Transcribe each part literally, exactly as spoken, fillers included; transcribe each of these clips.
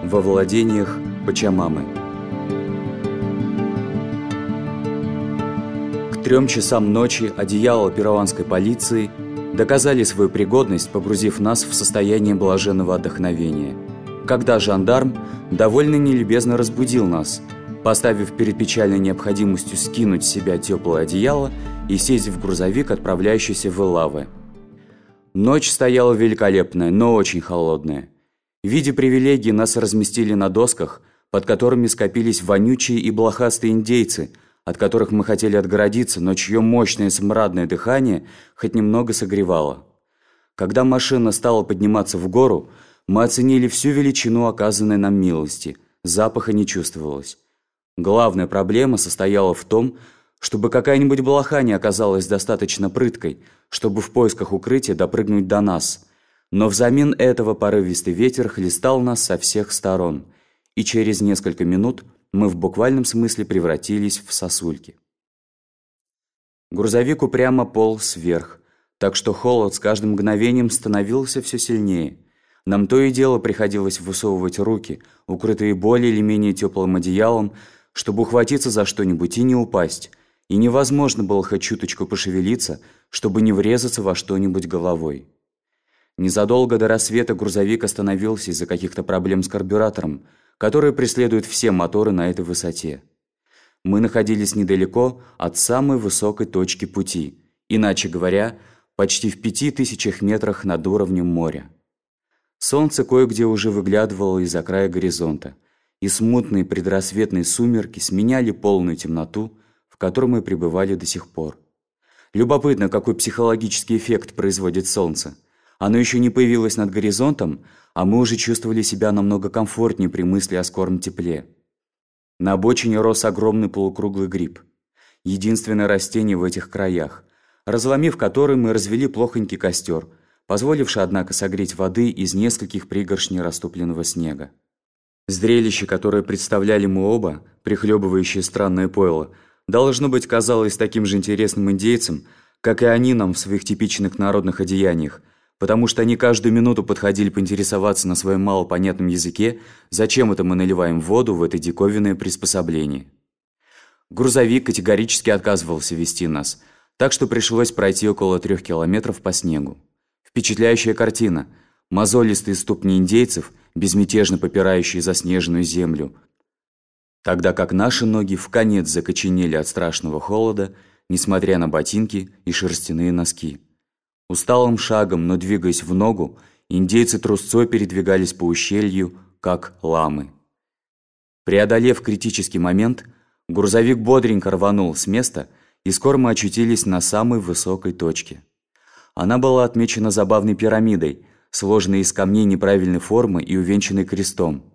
во владениях Пачамамы. К трем часам ночи одеяла перуанской полиции доказали свою пригодность, погрузив нас в состояние блаженного отдохновения. Когда жандарм довольно нелюбезно разбудил нас, поставив перед печальной необходимостью скинуть с себя теплое одеяло и сесть в грузовик, отправляющийся в Элаве. Ночь стояла великолепная, но очень холодная. В виде привилегии нас разместили на досках, под которыми скопились вонючие и блохастые индейцы, от которых мы хотели отгородиться, но чье мощное смрадное дыхание хоть немного согревало. Когда машина стала подниматься в гору, мы оценили всю величину оказанной нам милости. Запаха не чувствовалось. Главная проблема состояла в том, чтобы какая-нибудь блоха не оказалась достаточно прыткой, чтобы в поисках укрытия допрыгнуть до нас. Но взамен этого порывистый ветер хлестал нас со всех сторон, и через несколько минут мы в буквальном смысле превратились в сосульки. Грузовик упрямо полз вверх, так что холод с каждым мгновением становился все сильнее. Нам то и дело приходилось высовывать руки, укрытые более или менее теплым одеялом, чтобы ухватиться за что-нибудь и не упасть, и невозможно было хоть чуточку пошевелиться, чтобы не врезаться во что-нибудь головой. Незадолго до рассвета грузовик остановился из-за каких-то проблем с карбюратором, которые преследуют все моторы на этой высоте. Мы находились недалеко от самой высокой точки пути, иначе говоря, почти в пяти тысячах метрах над уровнем моря. Солнце кое-где уже выглядывало из-за края горизонта, и смутные предрассветные сумерки сменяли полную темноту, в которой мы пребывали до сих пор. Любопытно, какой психологический эффект производит солнце. Оно еще не появилось над горизонтом, а мы уже чувствовали себя намного комфортнее при мысли о скором тепле. На обочине рос огромный полукруглый гриб, единственное растение в этих краях, разломив который, мы развели плохонький костер, позволивший, однако, согреть воды из нескольких пригоршней растопленного снега. Зрелище, которое представляли мы оба, прихлебывающие странное пойло, должно быть, казалось таким же интересным индейцам, как и они нам в своих типичных народных одеяниях, потому что они каждую минуту подходили поинтересоваться на своем малопонятном языке, зачем это мы наливаем воду в это диковинное приспособление. Грузовик категорически отказывался вести нас, так что пришлось пройти около трех километров по снегу. Впечатляющая картина. Мозолистые ступни индейцев, безмятежно попирающие заснеженную землю, тогда как наши ноги вконец закоченели от страшного холода, несмотря на ботинки и шерстяные носки. Усталым шагом, но двигаясь в ногу, индейцы трусцой передвигались по ущелью, как ламы. Преодолев критический момент, грузовик бодренько рванул с места, и скоро мы очутились на самой высокой точке. Она была отмечена забавной пирамидой, сложенной из камней неправильной формы и увенчанной крестом.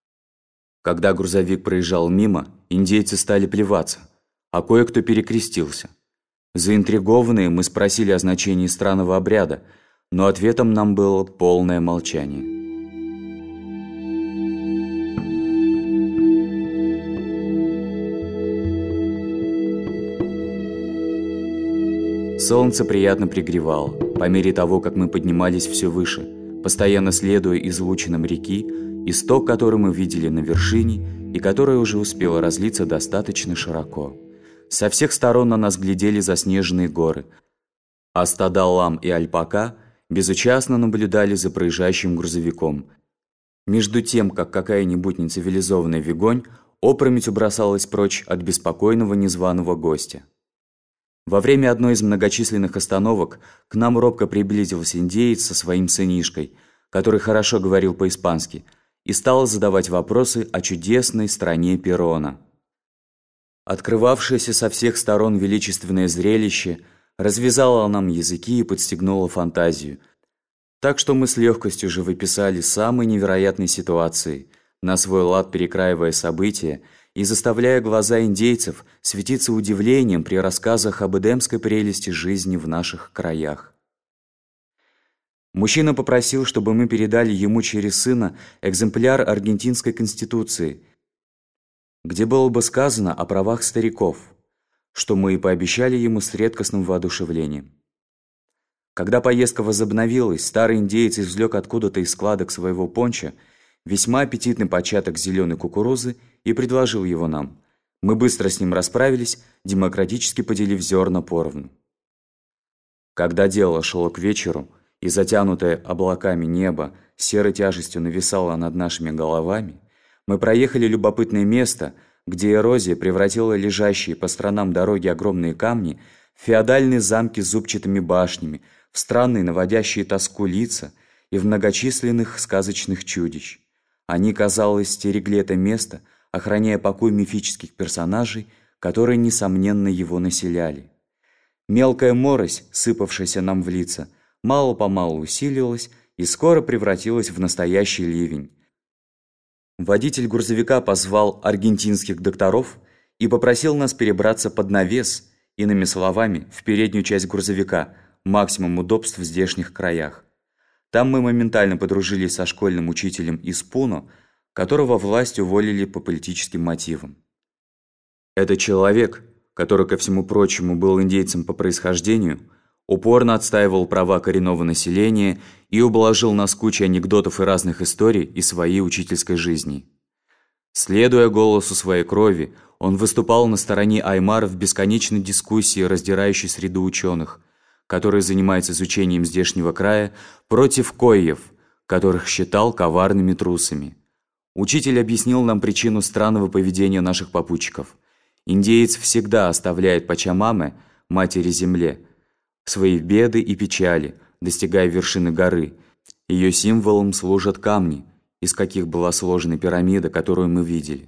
Когда грузовик проезжал мимо, индейцы стали плеваться, а кое-кто перекрестился. Заинтригованные, мы спросили о значении странного обряда, но ответом нам было полное молчание. Солнце приятно пригревало, по мере того, как мы поднимались все выше, постоянно следуя излучинам реки, исток которой мы видели на вершине и которая уже успела разлиться достаточно широко. Со всех сторон на нас глядели заснеженные горы, а стада лам и альпака безучастно наблюдали за проезжающим грузовиком. Между тем, как какая-нибудь нецивилизованная вигонь опрометью бросалась прочь от беспокойного незваного гостя. Во время одной из многочисленных остановок к нам робко приблизился индеец со своим сынишкой, который хорошо говорил по-испански, и стал задавать вопросы о чудесной стране Перона. Открывавшееся со всех сторон величественное зрелище развязало нам языки и подстегнуло фантазию, так что мы с легкостью же выписали самые невероятные ситуации, на свой лад перекраивая события и заставляя глаза индейцев светиться удивлением при рассказах об эдемской прелести жизни в наших краях. Мужчина попросил, чтобы мы передали ему через сына экземпляр аргентинской конституции, где было бы сказано о правах стариков, что мы и пообещали ему с редкостным воодушевлением. Когда поездка возобновилась, старый индеец извлек откуда-то из складок своего пончо весьма аппетитный початок зеленой кукурузы и предложил его нам. Мы быстро с ним расправились, демократически поделив зерна поровну. Когда дело шло к вечеру, и затянутое облаками небо серой тяжестью нависало над нашими головами, мы проехали любопытное место, где эрозия превратила лежащие по сторонам дороги огромные камни в феодальные замки с зубчатыми башнями, в странные наводящие тоску лица и в многочисленных сказочных чудищ. Они, казалось, стерегли это место, охраняя покой мифических персонажей, которые, несомненно, его населяли. Мелкая морось, сыпавшаяся нам в лица, мало-помалу усилилась и скоро превратилась в настоящий ливень. Водитель грузовика позвал аргентинских докторов и попросил нас перебраться под навес, иными словами, в переднюю часть грузовика, максимум удобств в здешних краях. Там мы моментально подружились со школьным учителем из Пуно, которого власть уволили по политическим мотивам. Этот человек, который, ко всему прочему, был индейцем по происхождению, упорно отстаивал права коренного населения и ублажил нас кучей анекдотов и разных историй из своей учительской жизни. Следуя голосу своей крови, он выступал на стороне аймаров в бесконечной дискуссии, раздирающей среду ученых, которые занимаются изучением здешнего края, против койев, которых считал коварными трусами. Учитель объяснил нам причину странного поведения наших попутчиков. Индеец всегда оставляет Пачамаме, матери земле, свои беды и печали, достигая вершины горы. Ее символом служат камни, из каких была сложена пирамида, которую мы видели.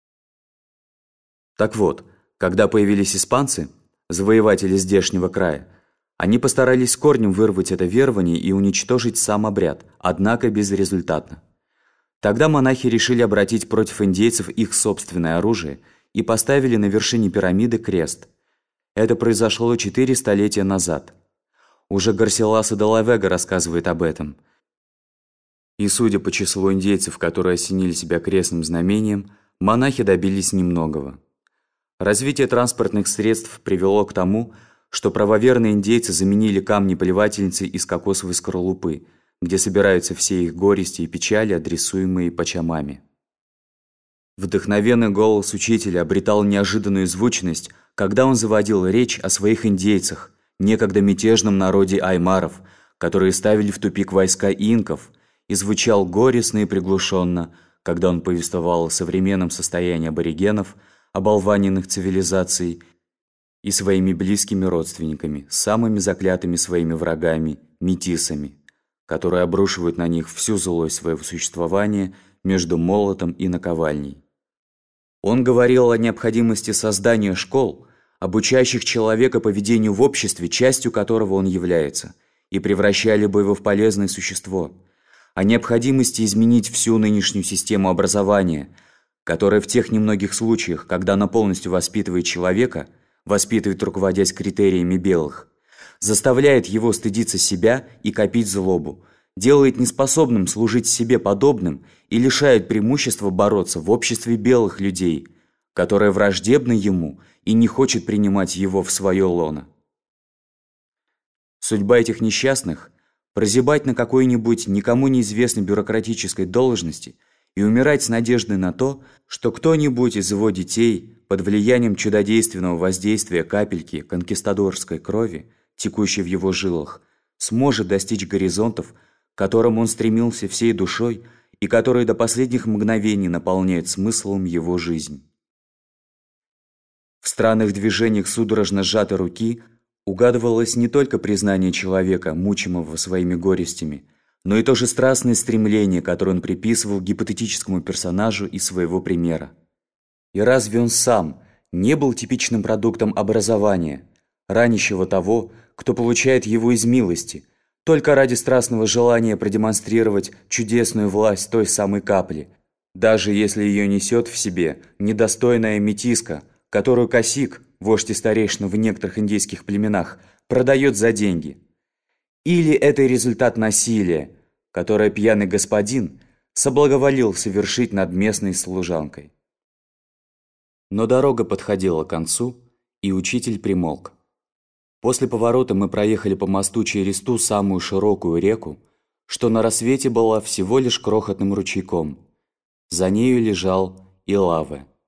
Так вот, когда появились испанцы, завоеватели здешнего края, они постарались с корнем вырвать это верование и уничтожить сам обряд, однако безрезультатно. Тогда монахи решили обратить против индейцев их собственное оружие и поставили на вершине пирамиды крест. Это произошло четыре столетия назад. Уже Гарсиласа де ла Вега рассказывает об этом. И судя по числу индейцев, которые осенили себя крестным знамением, монахи добились немногого. Развитие транспортных средств привело к тому, что правоверные индейцы заменили камни-поливательницы из кокосовой скорлупы, где собираются все их горести и печали, адресуемые Пачамаме. Вдохновенный голос учителя обретал неожиданную звучность, когда он заводил речь о своих индейцах, некогда мятежном народе аймаров, которые ставили в тупик войска инков, и звучал горестно и приглушенно, когда он повествовал о современном состоянии аборигенов, оболваненных цивилизацией, и своими близкими родственниками, самыми заклятыми своими врагами, метисами, которые обрушивают на них всю злость своего существования между молотом и наковальней. Он говорил о необходимости создания школ, обучающих человека поведению в обществе, частью которого он является, и превращали бы его в полезное существо, о необходимости изменить всю нынешнюю систему образования, которая в тех немногих случаях, когда она полностью воспитывает человека, воспитывает, руководясь критериями белых, заставляет его стыдиться себя и копить злобу, делает неспособным служить себе подобным и лишает преимущества бороться в обществе белых людей, которое враждебно ему и не хочет принимать его в свое лоно. Судьба этих несчастных – прозябать на какой-нибудь никому неизвестной бюрократической должности и умирать с надеждой на то, что кто-нибудь из его детей под влиянием чудодейственного воздействия капельки конкистадорской крови, текущей в его жилах, сможет достичь горизонтов, к которым он стремился всей душой и которые до последних мгновений наполняют смыслом его жизнь. В странных движениях судорожно сжатой руки угадывалось не только признание человека, мучимого своими горестями, но и то же страстное стремление, которое он приписывал гипотетическому персонажу из своего примера. И разве он сам не был типичным продуктом образования, ранящего того, кто получает его из милости, только ради страстного желания продемонстрировать чудесную власть той самой капли, даже если ее несет в себе недостойная метиска, которую косик, вождь и старейшина в некоторых индейских племенах, продает за деньги? Или это результат насилия, которое пьяный господин соблаговолил совершить над местной служанкой? Но дорога подходила к концу, и учитель примолк. После поворота мы проехали по мосту через ту самую широкую реку, что на рассвете была всего лишь крохотным ручейком. За нею лежал и Лаве.